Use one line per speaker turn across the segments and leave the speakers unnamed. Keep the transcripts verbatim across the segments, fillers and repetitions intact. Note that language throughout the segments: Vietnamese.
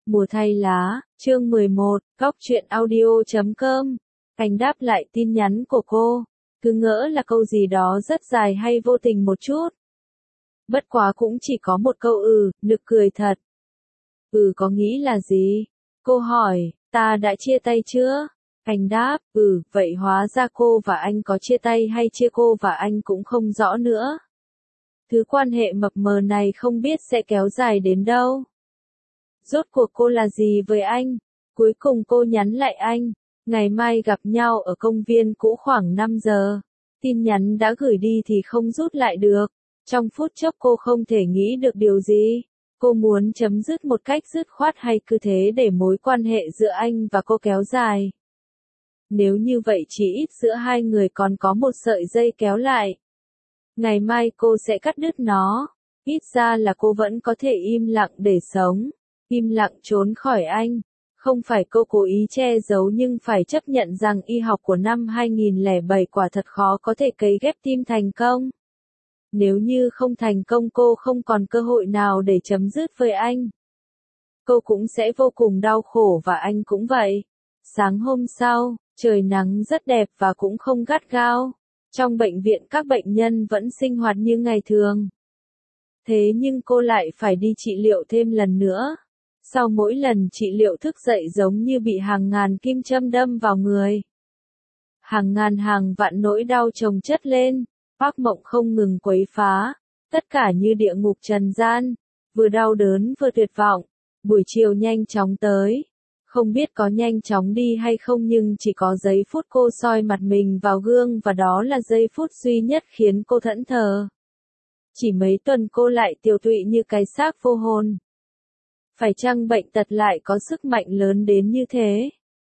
Mùa thay lá, chương mười một, góc truyện audio chấm com. Anh đáp lại tin nhắn của cô, cứ ngỡ là câu gì đó rất dài hay vô tình một chút. Bất quá cũng chỉ có một câu ừ, nực cười thật. Ừ có nghĩ là gì? Cô hỏi, ta đã chia tay chưa? Anh đáp, ừ, vậy hóa ra cô và anh có chia tay hay chia cô và anh cũng không rõ nữa. Thứ quan hệ mập mờ này không biết sẽ kéo dài đến đâu. Rốt cuộc cô là gì với anh? Cuối cùng cô nhắn lại anh, ngày mai gặp nhau ở công viên cũ khoảng năm giờ. Tin nhắn đã gửi đi thì không rút lại được. Trong phút chốc cô không thể nghĩ được điều gì. Cô muốn chấm dứt một cách dứt khoát hay cứ thế để mối quan hệ giữa anh và cô kéo dài. Nếu như vậy chỉ ít giữa hai người còn có một sợi dây kéo lại. Ngày mai cô sẽ cắt đứt nó. Ít ra là cô vẫn có thể im lặng để sống. Im lặng trốn khỏi anh. Không phải cô cố ý che giấu nhưng phải chấp nhận rằng y học của năm hai nghìn lẻ bảy quả thật khó có thể cấy ghép tim thành công. Nếu như không thành công cô không còn cơ hội nào để chấm dứt với anh. Cô cũng sẽ vô cùng đau khổ và anh cũng vậy. Sáng hôm sau, trời nắng rất đẹp và cũng không gắt gao. Trong bệnh viện các bệnh nhân vẫn sinh hoạt như ngày thường. Thế nhưng cô lại phải đi trị liệu thêm lần nữa. Sau mỗi lần trị liệu thức dậy giống như bị hàng ngàn kim châm đâm vào người. Hàng ngàn hàng vạn nỗi đau chồng chất lên, ác mộng không ngừng quấy phá, tất cả như địa ngục trần gian, vừa đau đớn vừa tuyệt vọng. Buổi chiều nhanh chóng tới, không biết có nhanh chóng đi hay không nhưng chỉ có giây phút cô soi mặt mình vào gương và đó là giây phút duy nhất khiến cô thẫn thờ. Chỉ mấy tuần cô lại tiều tụy như cái xác vô hồn. Phải chăng bệnh tật lại có sức mạnh lớn đến như thế?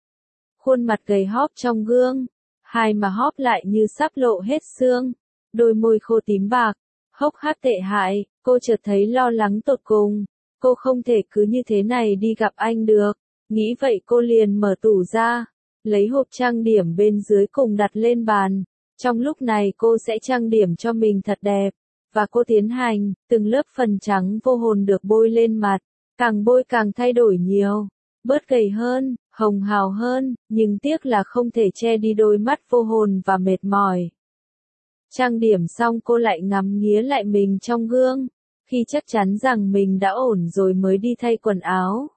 Khuôn mặt gầy hóp trong gương, hai má hóp lại như sắp lộ hết xương, đôi môi khô tím bạc, hốc hác tệ hại, cô chợt thấy lo lắng tột cùng. Cô không thể cứ như thế này đi gặp anh được. Nghĩ vậy cô liền mở tủ ra, lấy hộp trang điểm bên dưới cùng đặt lên bàn. Trong lúc này cô sẽ trang điểm cho mình thật đẹp, và cô tiến hành, từng lớp phần trắng vô hồn được bôi lên mặt. Càng bôi càng thay đổi nhiều, bớt gầy hơn, hồng hào hơn, nhưng tiếc là không thể che đi đôi mắt vô hồn và mệt mỏi. Trang điểm xong cô lại ngắm nghía lại mình trong gương, khi chắc chắn rằng mình đã ổn rồi mới đi thay quần áo.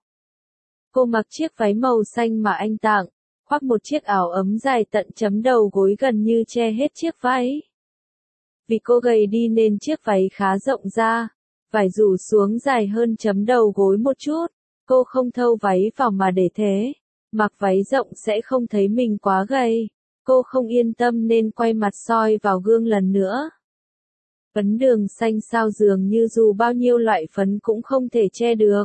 Cô mặc chiếc váy màu xanh mà anh tặng, khoác một chiếc áo ấm dài tận chấm đầu gối gần như che hết chiếc váy. Vì cô gầy đi nên chiếc váy khá rộng ra. Vải rủ xuống dài hơn chấm đầu gối một chút, cô không thâu váy vào mà để thế, mặc váy rộng sẽ không thấy mình quá gầy, cô không yên tâm nên quay mặt soi vào gương lần nữa. Phấn đường xanh sao dường như dù bao nhiêu loại phấn cũng không thể che được.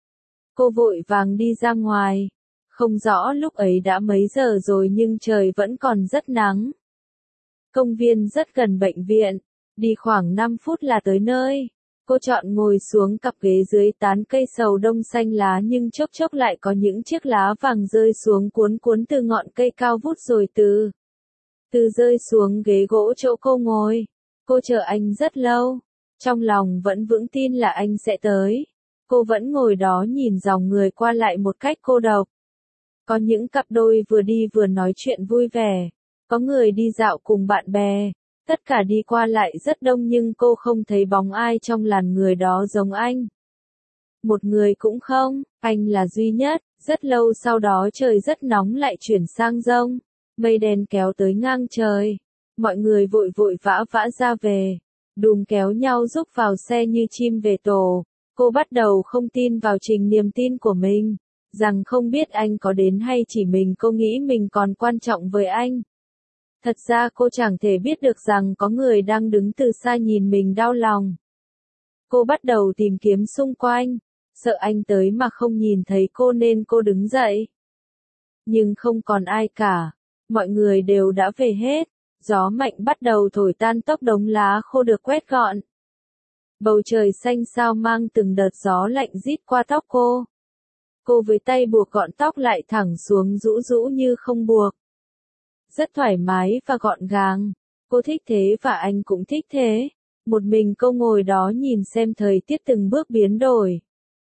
Cô vội vàng đi ra ngoài, không rõ lúc ấy đã mấy giờ rồi nhưng trời vẫn còn rất nắng. Công viên rất gần bệnh viện, đi khoảng năm phút là tới nơi. Cô chọn ngồi xuống cặp ghế dưới tán cây sầu đông xanh lá nhưng chốc chốc lại có những chiếc lá vàng rơi xuống cuốn cuốn từ ngọn cây cao vút rồi từ từ rơi xuống ghế gỗ chỗ cô ngồi. Cô chờ anh rất lâu, trong lòng vẫn vững tin là anh sẽ tới. Cô vẫn ngồi đó nhìn dòng người qua lại một cách cô độc. Có những cặp đôi vừa đi vừa nói chuyện vui vẻ, có người đi dạo cùng bạn bè. Tất cả đi qua lại rất đông nhưng cô không thấy bóng ai trong làn người đó giống anh. Một người cũng không, anh là duy nhất. Rất lâu sau đó trời rất nóng lại chuyển sang giông, mây đen kéo tới ngang trời. Mọi người vội vội vã vã ra về, đùm kéo nhau rúc vào xe như chim về tổ. Cô bắt đầu không tin vào trình niềm tin của mình, rằng không biết anh có đến hay chỉ mình cô nghĩ mình còn quan trọng với anh. Thật ra cô chẳng thể biết được rằng có người đang đứng từ xa nhìn mình đau lòng. Cô bắt đầu tìm kiếm xung quanh, sợ anh tới mà không nhìn thấy cô nên cô đứng dậy. Nhưng không còn ai cả, mọi người đều đã về hết, gió mạnh bắt đầu thổi tan tóc đống lá khô được quét gọn. Bầu trời xanh xao mang từng đợt gió lạnh rít qua tóc cô. Cô với tay buộc gọn tóc lại thẳng xuống rũ rũ như không buộc. Rất thoải mái và gọn gàng. Cô thích thế và anh cũng thích thế. Một mình cô ngồi đó nhìn xem thời tiết từng bước biến đổi.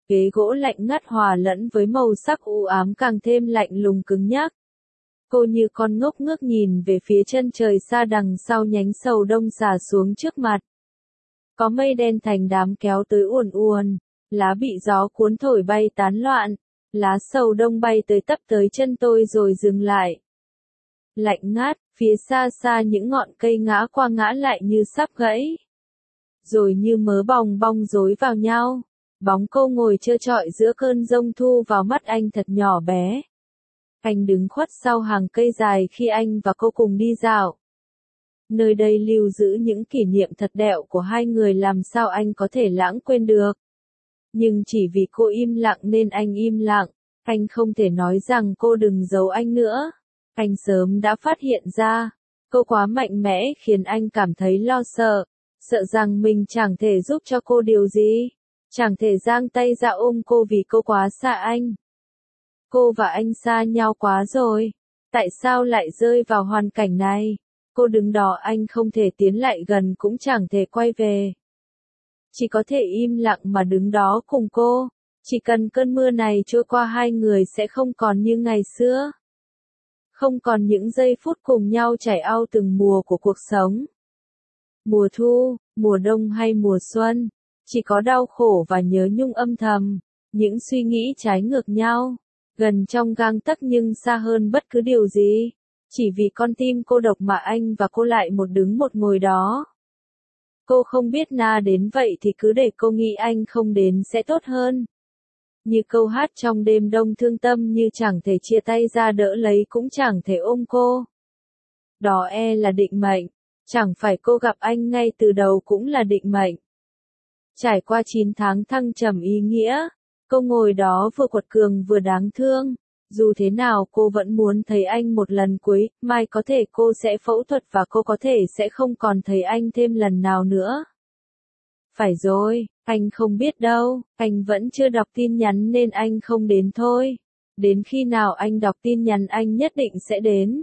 Ghế gỗ lạnh ngắt hòa lẫn với màu sắc u ám càng thêm lạnh lùng cứng nhắc. Cô như con ngốc ngước nhìn về phía chân trời xa đằng sau nhánh sầu đông xả xuống trước mặt. Có mây đen thành đám kéo tới uồn uồn, lá bị gió cuốn thổi bay tán loạn, lá sầu đông bay tới tấp tới chân tôi rồi dừng lại. Lạnh ngắt, phía xa xa những ngọn cây ngã qua ngã lại như sắp gãy. Rồi như mớ bòng bong rối vào nhau, bóng cô ngồi trơ trọi giữa cơn giông thu vào mắt anh thật nhỏ bé. Anh đứng khuất sau hàng cây dài khi anh và cô cùng đi dạo. Nơi đây lưu giữ những kỷ niệm thật đẹo của hai người, làm sao anh có thể lãng quên được. Nhưng chỉ vì cô im lặng nên anh im lặng, anh không thể nói rằng cô đừng giấu anh nữa. Anh sớm đã phát hiện ra, cô quá mạnh mẽ khiến anh cảm thấy lo sợ, sợ rằng mình chẳng thể giúp cho cô điều gì, chẳng thể giang tay ra ôm cô vì cô quá xa anh. Cô và anh xa nhau quá rồi, tại sao lại rơi vào hoàn cảnh này? Cô đứng đó, anh không thể tiến lại gần cũng chẳng thể quay về. Chỉ có thể im lặng mà đứng đó cùng cô. Chỉ cần cơn mưa này trôi qua, hai người sẽ không còn như ngày xưa. Không còn những giây phút cùng nhau trải ao từng mùa của cuộc sống. Mùa thu, mùa đông hay mùa xuân, chỉ có đau khổ và nhớ nhung âm thầm, những suy nghĩ trái ngược nhau, gần trong gang tấc nhưng xa hơn bất cứ điều gì. Chỉ vì con tim cô độc mà anh và cô lại một đứng một ngồi đó. Cô không biết na đến vậy thì cứ để cô nghĩ anh không đến sẽ tốt hơn. Như câu hát trong đêm đông thương tâm, như chẳng thể chia tay ra đỡ lấy cũng chẳng thể ôm cô. Đó e là định mệnh, chẳng phải cô gặp anh ngay từ đầu cũng là định mệnh. Trải qua chín tháng thăng trầm ý nghĩa, cô ngồi đó vừa quật cường vừa đáng thương. Dù thế nào cô vẫn muốn thấy anh một lần cuối, mai có thể cô sẽ phẫu thuật và cô có thể sẽ không còn thấy anh thêm lần nào nữa. Phải rồi, anh không biết đâu, anh vẫn chưa đọc tin nhắn nên anh không đến thôi. Đến khi nào anh đọc tin nhắn anh nhất định sẽ đến.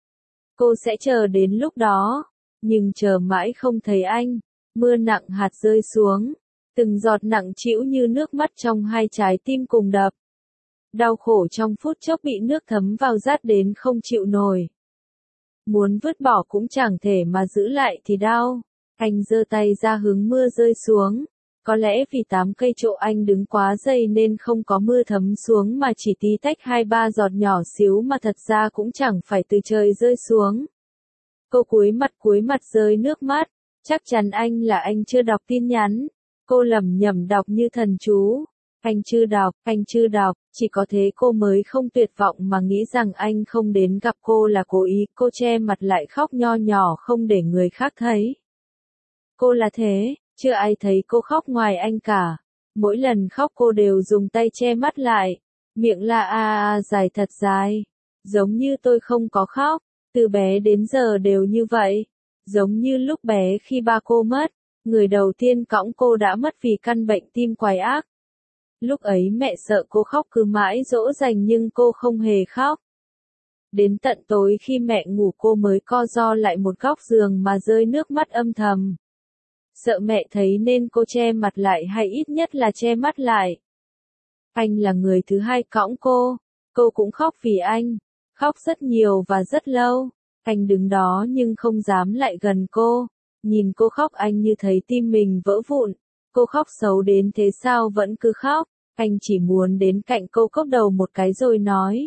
Cô sẽ chờ đến lúc đó, nhưng chờ mãi không thấy anh. Mưa nặng hạt rơi xuống, từng giọt nặng trĩu như nước mắt trong hai trái tim cùng đập. Đau khổ trong phút chốc bị nước thấm vào rát đến không chịu nổi. Muốn vứt bỏ cũng chẳng thể mà giữ lại thì đau. Anh giơ tay ra hướng mưa rơi xuống. Có lẽ vì tám cây chỗ anh đứng quá dày nên không có mưa thấm xuống mà chỉ tí tách hai ba giọt nhỏ xíu mà thật ra cũng chẳng phải từ trời rơi xuống. Cô cúi mặt cúi mặt rơi nước mắt. Chắc chắn anh là anh chưa đọc tin nhắn. Cô lẩm nhẩm đọc như thần chú. Anh chưa đọc, anh chưa đọc, chỉ có thế cô mới không tuyệt vọng mà nghĩ rằng anh không đến gặp cô là cố ý. Cô che mặt lại khóc nho nhỏ không để người khác thấy. Cô là thế, chưa ai thấy cô khóc ngoài anh cả. Mỗi lần khóc cô đều dùng tay che mắt lại, miệng là a a dài thật dài. Giống như tôi không có khóc, từ bé đến giờ đều như vậy. Giống như lúc bé khi ba cô mất, người đầu tiên cõng cô đã mất vì căn bệnh tim quái ác. Lúc ấy mẹ sợ cô khóc cứ mãi dỗ dành nhưng cô không hề khóc. Đến tận tối khi mẹ ngủ cô mới co ro lại một góc giường mà rơi nước mắt âm thầm. Sợ mẹ thấy nên cô che mặt lại hay ít nhất là che mắt lại. Anh là người thứ hai cõng cô, cô cũng khóc vì anh, khóc rất nhiều và rất lâu. Anh đứng đó nhưng không dám lại gần cô, nhìn cô khóc anh như thấy tim mình vỡ vụn. Cô khóc xấu đến thế sao vẫn cứ khóc. Anh chỉ muốn đến cạnh cô cốc đầu một cái rồi nói.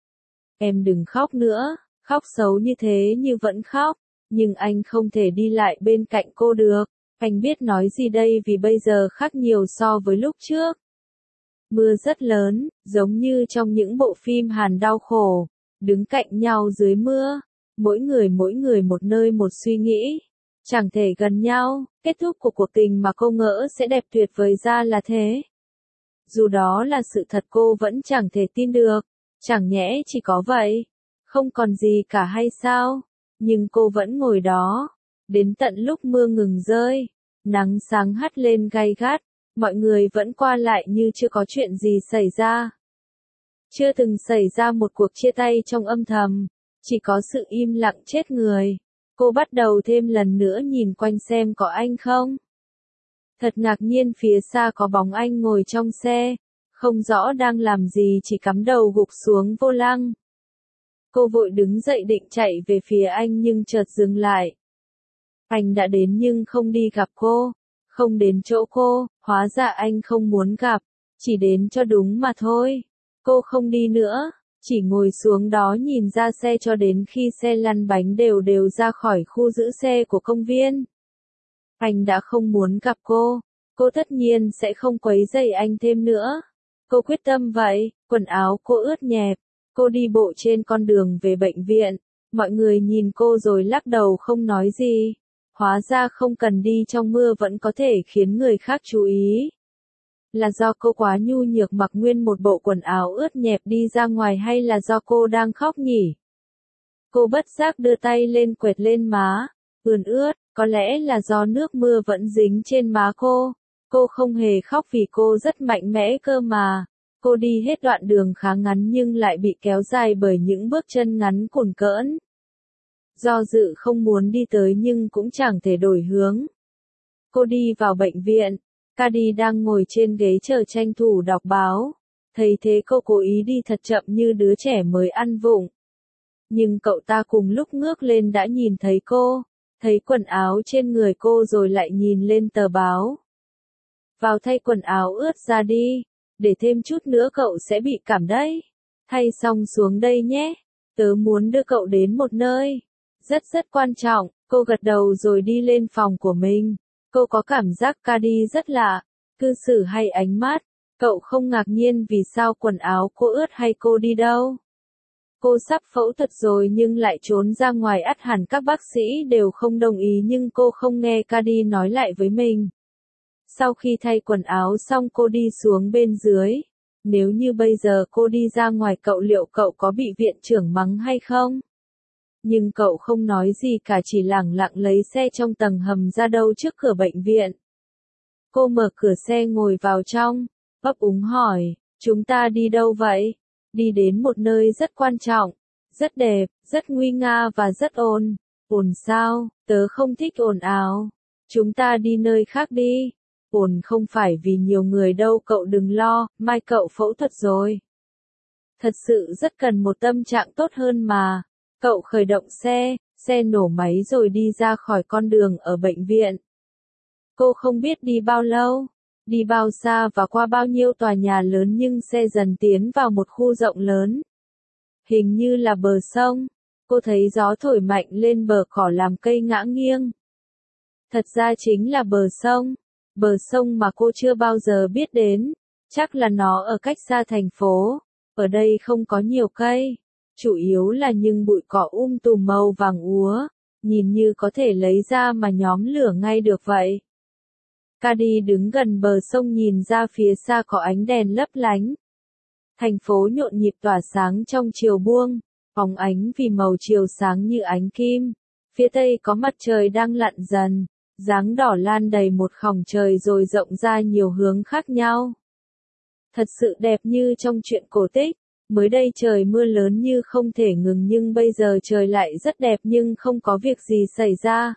Em đừng khóc nữa, khóc xấu như thế như vẫn khóc. Nhưng anh không thể đi lại bên cạnh cô được. Anh biết nói gì đây vì bây giờ khác nhiều so với lúc trước. Mưa rất lớn, giống như trong những bộ phim Hàn đau khổ. Đứng cạnh nhau dưới mưa. Mỗi người mỗi người một nơi một suy nghĩ. Chẳng thể gần nhau, kết thúc của cuộc tình mà cô ngỡ sẽ đẹp tuyệt vời ra là thế. Dù đó là sự thật cô vẫn chẳng thể tin được. Chẳng nhẽ chỉ có vậy? Không còn gì cả hay sao? Nhưng cô vẫn ngồi đó. Đến tận lúc mưa ngừng rơi. Nắng sáng hắt lên gay gắt. Mọi người vẫn qua lại như chưa có chuyện gì xảy ra. Chưa từng xảy ra một cuộc chia tay trong âm thầm. Chỉ có sự im lặng chết người. Cô bắt đầu thêm lần nữa nhìn quanh xem có anh không. Thật ngạc nhiên phía xa có bóng anh ngồi trong xe. không rõ đang làm gì chỉ cắm đầu gục xuống vô lăng. Cô vội đứng dậy định chạy về phía anh nhưng chợt dừng lại. Anh đã đến nhưng không đi gặp cô, không đến chỗ cô, hóa ra anh không muốn gặp, chỉ đến cho đúng mà thôi. Cô không đi nữa, chỉ ngồi xuống đó nhìn ra xe cho đến khi xe lăn bánh đều đều ra khỏi khu giữ xe của công viên. Anh đã không muốn gặp cô, cô tất nhiên sẽ không quấy rầy anh thêm nữa. Cô quyết tâm vậy, quần áo cô ướt nhẹp, cô đi bộ trên con đường về bệnh viện, mọi người nhìn cô rồi lắc đầu không nói gì. Hóa ra không cần đi trong mưa vẫn có thể khiến người khác chú ý. Là do cô quá nhu nhược mặc nguyên một bộ quần áo ướt nhẹp đi ra ngoài hay là do cô đang khóc nhỉ? Cô bất giác đưa tay lên quệt lên má, ươn ướt, có lẽ là do nước mưa vẫn dính trên má cô. Cô không hề khóc vì cô rất mạnh mẽ cơ mà. Cô đi hết đoạn đường khá ngắn nhưng lại bị kéo dài bởi những bước chân ngắn cùn cỡn. Do dự không muốn đi tới nhưng cũng chẳng thể đổi hướng. Cô đi vào bệnh viện, Cady đang ngồi trên ghế chờ tranh thủ đọc báo. Thấy thế cô cố ý đi thật chậm như đứa trẻ mới ăn vụng. Nhưng cậu ta cùng lúc ngước lên đã nhìn thấy cô, thấy quần áo trên người cô rồi lại nhìn lên tờ báo. Vào thay quần áo ướt ra đi, để thêm chút nữa cậu sẽ bị cảm đấy. Thay xong xuống đây nhé, tớ muốn đưa cậu đến một nơi rất rất quan trọng. Cô gật đầu rồi đi lên phòng của mình. Cô có cảm giác Cady rất lạ, cư xử hay ánh mắt. Cậu không ngạc nhiên vì sao quần áo cô ướt hay cô đi đâu. Cô sắp phẫu thuật rồi nhưng lại trốn ra ngoài, ắt hẳn các bác sĩ đều không đồng ý nhưng cô không nghe Cady nói lại với mình. Sau khi thay quần áo xong cô đi xuống bên dưới. Nếu như bây giờ cô đi ra ngoài cậu liệu cậu có bị viện trưởng mắng hay không? Nhưng cậu không nói gì cả, chỉ lẳng lặng lấy xe trong tầng hầm ra đâu trước cửa bệnh viện. Cô mở cửa xe ngồi vào trong, ấp úng hỏi, chúng ta đi đâu vậy? Đi đến một nơi rất quan trọng, rất đẹp, rất nguy nga và rất ồn. Ồn sao? Tớ không thích ồn ào. Chúng ta đi nơi khác đi. Ồn không phải vì nhiều người đâu, cậu đừng lo, mai cậu phẫu thuật rồi. Thật sự rất cần một tâm trạng tốt hơn mà. Cậu khởi động xe, xe nổ máy rồi đi ra khỏi con đường ở bệnh viện. Cô không biết đi bao lâu, đi bao xa và qua bao nhiêu tòa nhà lớn nhưng xe dần tiến vào một khu rộng lớn. Hình như là bờ sông, cô thấy gió thổi mạnh lên bờ cỏ làm cây ngã nghiêng. Thật ra chính là bờ sông, bờ sông mà cô chưa bao giờ biết đến, chắc là nó ở cách xa thành phố, ở đây không có nhiều cây. Chủ yếu là những bụi cỏ um tùm màu vàng úa, nhìn như có thể lấy ra mà nhóm lửa ngay được vậy. Cady đứng gần bờ sông nhìn ra phía xa có ánh đèn lấp lánh. Thành phố nhộn nhịp tỏa sáng trong chiều buông, phóng ánh vì màu chiều sáng như ánh kim. Phía tây có mặt trời đang lặn dần, dáng đỏ lan đầy một khoảng trời rồi rộng ra nhiều hướng khác nhau. Thật sự đẹp như trong truyện cổ tích. Mới đây trời mưa lớn như không thể ngừng nhưng bây giờ trời lại rất đẹp nhưng không có việc gì xảy ra.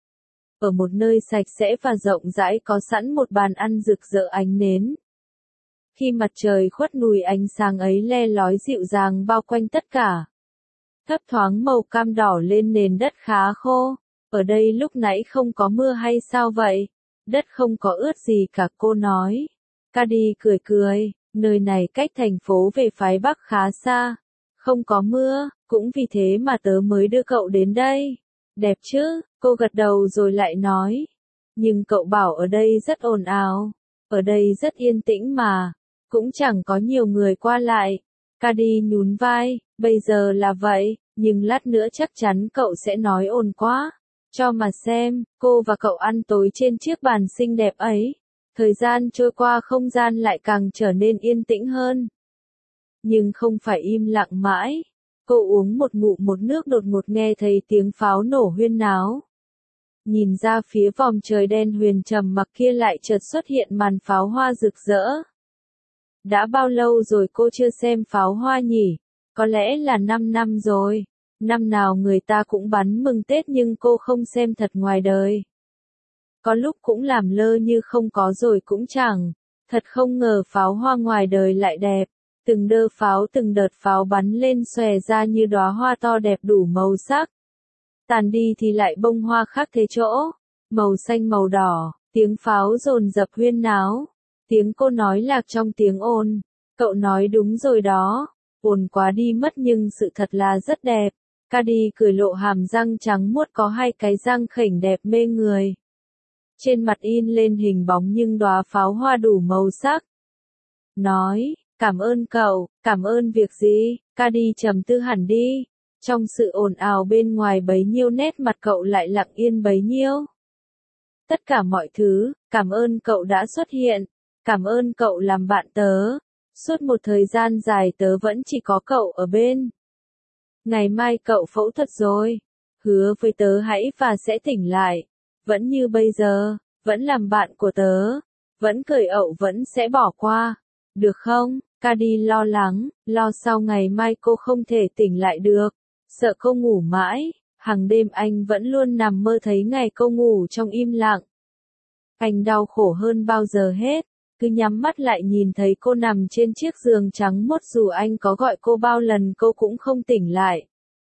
Ở một nơi sạch sẽ và rộng rãi có sẵn một bàn ăn rực rỡ ánh nến. Khi mặt trời khuất nùi ánh sáng ấy le lói dịu dàng bao quanh tất cả. Thấp thoáng màu cam đỏ lên nền đất khá khô. Ở đây lúc nãy không có mưa hay sao vậy? Đất không có ướt gì cả, cô nói. Cady cười cười. Nơi này cách thành phố về phái Bắc khá xa. Không có mưa, cũng vì thế mà tớ mới đưa cậu đến đây. Đẹp chứ, cô gật đầu rồi lại nói. Nhưng cậu bảo ở đây rất ồn ào. Ở đây rất yên tĩnh mà. Cũng chẳng có nhiều người qua lại. Cady nhún vai, bây giờ là vậy, nhưng lát nữa chắc chắn cậu sẽ nói ồn quá. Cho mà xem, cô và cậu ăn tối trên chiếc bàn xinh đẹp ấy. Thời gian trôi qua không gian lại càng trở nên yên tĩnh hơn. Nhưng không phải im lặng mãi. Cô uống một ngụm một nước đột ngột nghe thấy tiếng pháo nổ huyên náo. Nhìn ra phía vòm trời đen huyền trầm mặc kia lại chợt xuất hiện màn pháo hoa rực rỡ. Đã bao lâu rồi cô chưa xem pháo hoa nhỉ? Có lẽ là năm năm rồi. Năm nào người ta cũng bắn mừng Tết nhưng cô không xem thật ngoài đời. Có lúc cũng làm lơ như không có rồi cũng chẳng. Thật không ngờ pháo hoa ngoài đời lại đẹp. Từng đơ pháo từng đợt pháo bắn lên xòe ra như đóa hoa to đẹp đủ màu sắc. Tàn đi thì lại bông hoa khác thế chỗ. Màu xanh màu đỏ, tiếng pháo dồn dập huyên náo. Tiếng cô nói lạc trong tiếng ồn. Cậu nói đúng rồi đó. Ồn quá đi mất nhưng sự thật là rất đẹp. Cady cười lộ hàm răng trắng muốt có hai cái răng khểnh đẹp mê người. Trên mặt in lên hình bóng nhưng đóa pháo hoa đủ màu sắc. Nói, cảm ơn cậu, cảm ơn việc gì, Cady trầm tư hẳn đi. Trong sự ồn ào bên ngoài bấy nhiêu nét mặt cậu lại lặng yên bấy nhiêu. Tất cả mọi thứ, cảm ơn cậu đã xuất hiện, cảm ơn cậu làm bạn tớ. Suốt một thời gian dài tớ vẫn chỉ có cậu ở bên. Ngày mai cậu phẫu thuật rồi, hứa với tớ hãy và sẽ tỉnh lại. Vẫn như bây giờ, vẫn làm bạn của tớ, vẫn cười ậu vẫn sẽ bỏ qua. Được không? Cady lo lắng, lo sau ngày mai cô không thể tỉnh lại được. Sợ cô ngủ mãi, hàng đêm anh vẫn luôn nằm mơ thấy ngày cô ngủ trong im lặng. Anh đau khổ hơn bao giờ hết, cứ nhắm mắt lại nhìn thấy cô nằm trên chiếc giường trắng muốt dù anh có gọi cô bao lần cô cũng không tỉnh lại.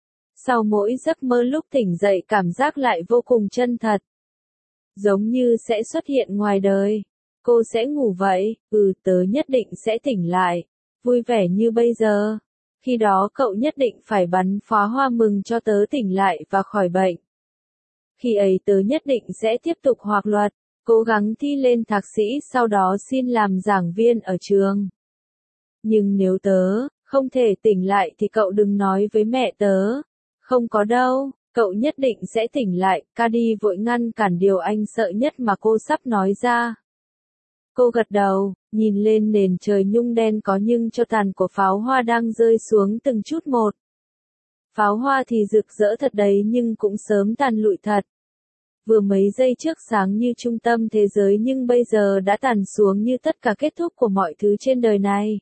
Sau mỗi giấc mơ lúc tỉnh dậy cảm giác lại vô cùng chân thật. Giống như sẽ xuất hiện ngoài đời. Cô sẽ ngủ vậy, ừ tớ nhất định sẽ tỉnh lại, vui vẻ như bây giờ. Khi đó cậu nhất định phải bắn pháo hoa mừng cho tớ tỉnh lại và khỏi bệnh. Khi ấy tớ nhất định sẽ tiếp tục học luật, cố gắng thi lên thạc sĩ sau đó xin làm giảng viên ở trường. Nhưng nếu tớ không thể tỉnh lại thì cậu đừng nói với mẹ tớ. Không có đâu, cậu nhất định sẽ tỉnh lại. Cady vội ngăn cản điều anh sợ nhất mà cô sắp nói ra. Cô gật đầu, nhìn lên nền trời nhung đen có nhưng cho tàn của pháo hoa đang rơi xuống từng chút một. Pháo hoa thì rực rỡ thật đấy nhưng cũng sớm tàn lụi thật. Vừa mấy giây trước sáng như trung tâm thế giới nhưng bây giờ đã tàn xuống như tất cả kết thúc của mọi thứ trên đời này.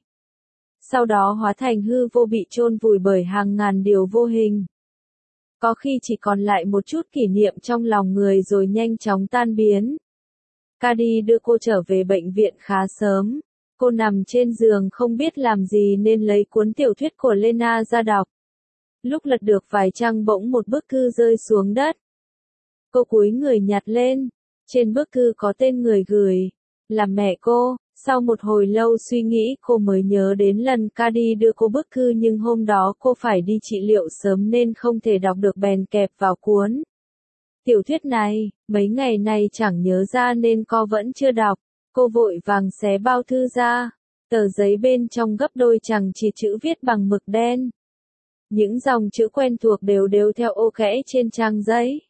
Sau đó hóa thành hư vô bị chôn vùi bởi hàng ngàn điều vô hình. Có khi chỉ còn lại một chút kỷ niệm trong lòng người rồi nhanh chóng tan biến. Cady đưa cô trở về bệnh viện khá sớm. Cô nằm trên giường không biết làm gì nên lấy cuốn tiểu thuyết của Lena ra đọc. Lúc lật được vài trang bỗng một bức thư rơi xuống đất. Cô cúi người nhặt lên. Trên bức thư có tên người gửi. Là mẹ cô. Sau một hồi lâu suy nghĩ cô mới nhớ đến lần Cady đưa cô bức thư nhưng hôm đó cô phải đi trị liệu sớm nên không thể đọc được bèn kẹp vào cuốn. Tiểu thuyết này, mấy ngày nay chẳng nhớ ra nên cô vẫn chưa đọc. Cô vội vàng xé bao thư ra. Tờ giấy bên trong gấp đôi chẳng chỉ chữ viết bằng mực đen. Những dòng chữ quen thuộc đều đều theo ô kẽ trên trang giấy.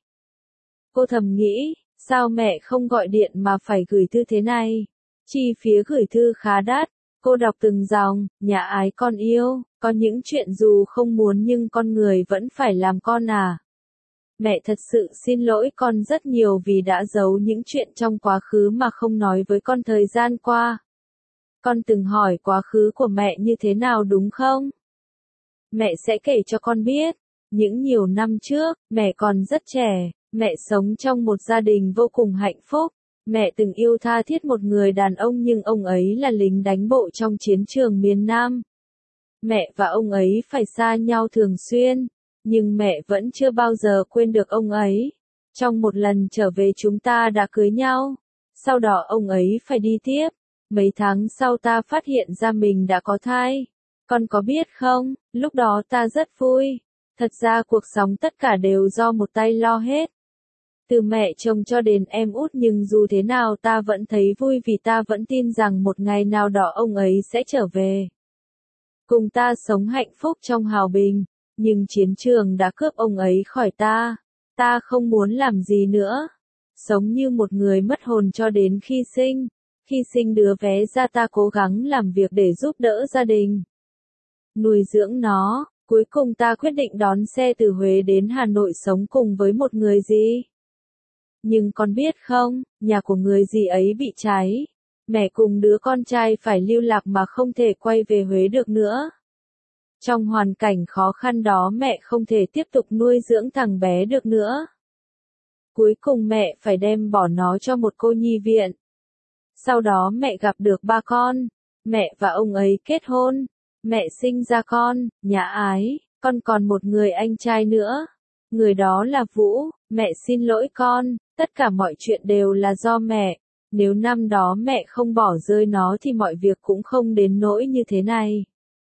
Cô thầm nghĩ, sao mẹ không gọi điện mà phải gửi thư thế này? Chi phí gửi thư khá đắt. Cô đọc từng dòng, nhà ái con yêu, có những chuyện dù không muốn nhưng con người vẫn phải làm con à. Mẹ thật sự xin lỗi con rất nhiều vì đã giấu những chuyện trong quá khứ mà không nói với con thời gian qua. Con từng hỏi quá khứ của mẹ như thế nào đúng không? Mẹ sẽ kể cho con biết. Những nhiều năm trước, mẹ còn rất trẻ, mẹ sống trong một gia đình vô cùng hạnh phúc. Mẹ từng yêu tha thiết một người đàn ông nhưng ông ấy là lính đánh bộ trong chiến trường miền Nam. Mẹ và ông ấy phải xa nhau thường xuyên, nhưng mẹ vẫn chưa bao giờ quên được ông ấy. Trong một lần trở về chúng ta đã cưới nhau, sau đó ông ấy phải đi tiếp. Mấy tháng sau ta phát hiện ra mình đã có thai. Con có biết không, lúc đó ta rất vui. Thật ra cuộc sống tất cả đều do một tay lo hết. Từ mẹ chồng cho đến em út nhưng dù thế nào ta vẫn thấy vui vì ta vẫn tin rằng một ngày nào đó ông ấy sẽ trở về. Cùng ta sống hạnh phúc trong hào bình, nhưng chiến trường đã cướp ông ấy khỏi ta. Ta không muốn làm gì nữa. Sống như một người mất hồn cho đến khi sinh. Khi sinh đứa bé ra ta cố gắng làm việc để giúp đỡ gia đình. Nuôi dưỡng nó, cuối cùng ta quyết định đón xe từ Huế đến Hà Nội sống cùng với một người gì. Nhưng con biết không, nhà của người dì ấy bị cháy. Mẹ cùng đứa con trai phải lưu lạc mà không thể quay về Huế được nữa. Trong hoàn cảnh khó khăn đó mẹ không thể tiếp tục nuôi dưỡng thằng bé được nữa. Cuối cùng mẹ phải đem bỏ nó cho một cô nhi viện. Sau đó mẹ gặp được ba con, mẹ và ông ấy kết hôn, mẹ sinh ra con, nhà ái, con còn một người anh trai nữa. Người đó là Vũ, mẹ xin lỗi con, tất cả mọi chuyện đều là do mẹ. Nếu năm đó mẹ không bỏ rơi nó thì mọi việc cũng không đến nỗi như thế này.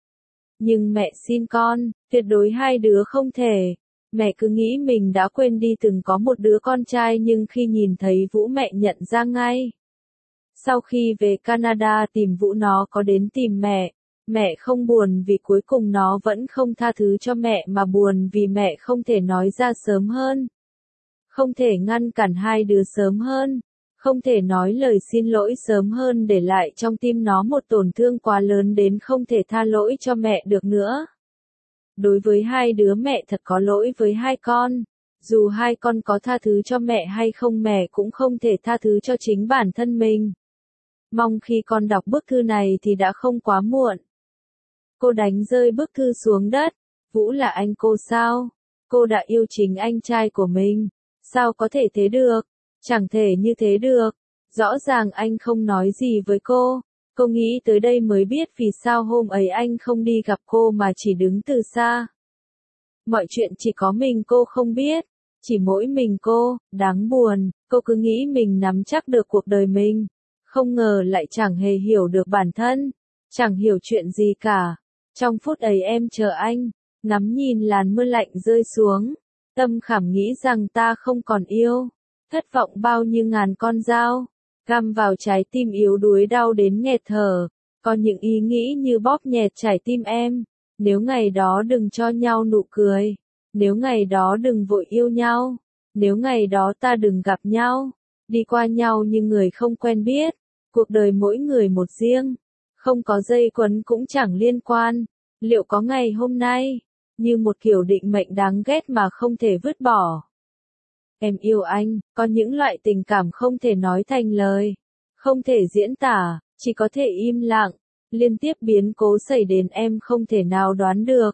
Nhưng mẹ xin con, tuyệt đối hai đứa không thể. Mẹ cứ nghĩ mình đã quên đi từng có một đứa con trai nhưng khi nhìn thấy Vũ mẹ nhận ra ngay. Sau khi về Canada tìm Vũ nó có đến tìm mẹ. Mẹ không buồn vì cuối cùng nó vẫn không tha thứ cho mẹ mà buồn vì mẹ không thể nói ra sớm hơn. Không thể ngăn cản hai đứa sớm hơn. Không thể nói lời xin lỗi sớm hơn để lại trong tim nó một tổn thương quá lớn đến không thể tha lỗi cho mẹ được nữa. Đối với hai đứa mẹ thật có lỗi với hai con. Dù hai con có tha thứ cho mẹ hay không mẹ cũng không thể tha thứ cho chính bản thân mình. Mong khi con đọc bức thư này thì đã không quá muộn. Cô đánh rơi bức thư xuống đất. Vũ là anh cô sao? Cô đã yêu chính anh trai của mình. Sao có thể thế được? Chẳng thể như thế được. Rõ ràng anh không nói gì với cô. Cô nghĩ tới đây mới biết vì sao hôm ấy anh không đi gặp cô mà chỉ đứng từ xa. Mọi chuyện chỉ có mình cô không biết. Chỉ mỗi mình cô, đáng buồn. Cô cứ nghĩ mình nắm chắc được cuộc đời mình. Không ngờ lại chẳng hề hiểu được bản thân. Chẳng hiểu chuyện gì cả. Trong phút ấy em chờ anh. Ngắm nhìn làn mưa lạnh rơi xuống. Tâm khảm nghĩ rằng ta không còn yêu. Thất vọng bao như ngàn con dao. Găm vào trái tim yếu đuối đau đến nghẹt thở. Có những ý nghĩ như bóp nghẹt trái tim em. Nếu ngày đó đừng cho nhau nụ cười. Nếu ngày đó đừng vội yêu nhau. Nếu ngày đó ta đừng gặp nhau. Đi qua nhau như người không quen biết. Cuộc đời mỗi người một riêng. Không có dây quấn cũng chẳng liên quan. Liệu có ngày hôm nay. Như một kiểu định mệnh đáng ghét mà không thể vứt bỏ. Em yêu anh, có những loại tình cảm không thể nói thành lời. Không thể diễn tả, chỉ có thể im lặng. Liên tiếp biến cố xảy đến em không thể nào đoán được.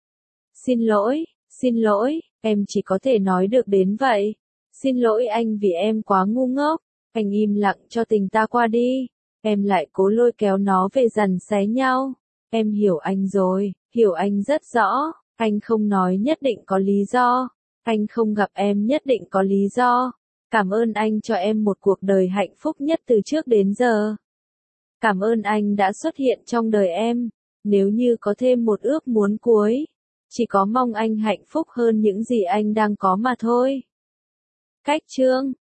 Xin lỗi, xin lỗi, em chỉ có thể nói được đến vậy. Xin lỗi anh vì em quá ngu ngốc. Anh im lặng cho tình ta qua đi. Em lại cố lôi kéo nó về dằn xé nhau. Em hiểu anh rồi, hiểu anh rất rõ. Anh không nói nhất định có lý do. Anh không gặp em nhất định có lý do. Cảm ơn anh cho em một cuộc đời hạnh phúc nhất từ trước đến giờ. Cảm ơn anh đã xuất hiện trong đời em. Nếu như có thêm một ước muốn cuối, chỉ có mong anh hạnh phúc hơn những gì anh đang có mà thôi. Cách chương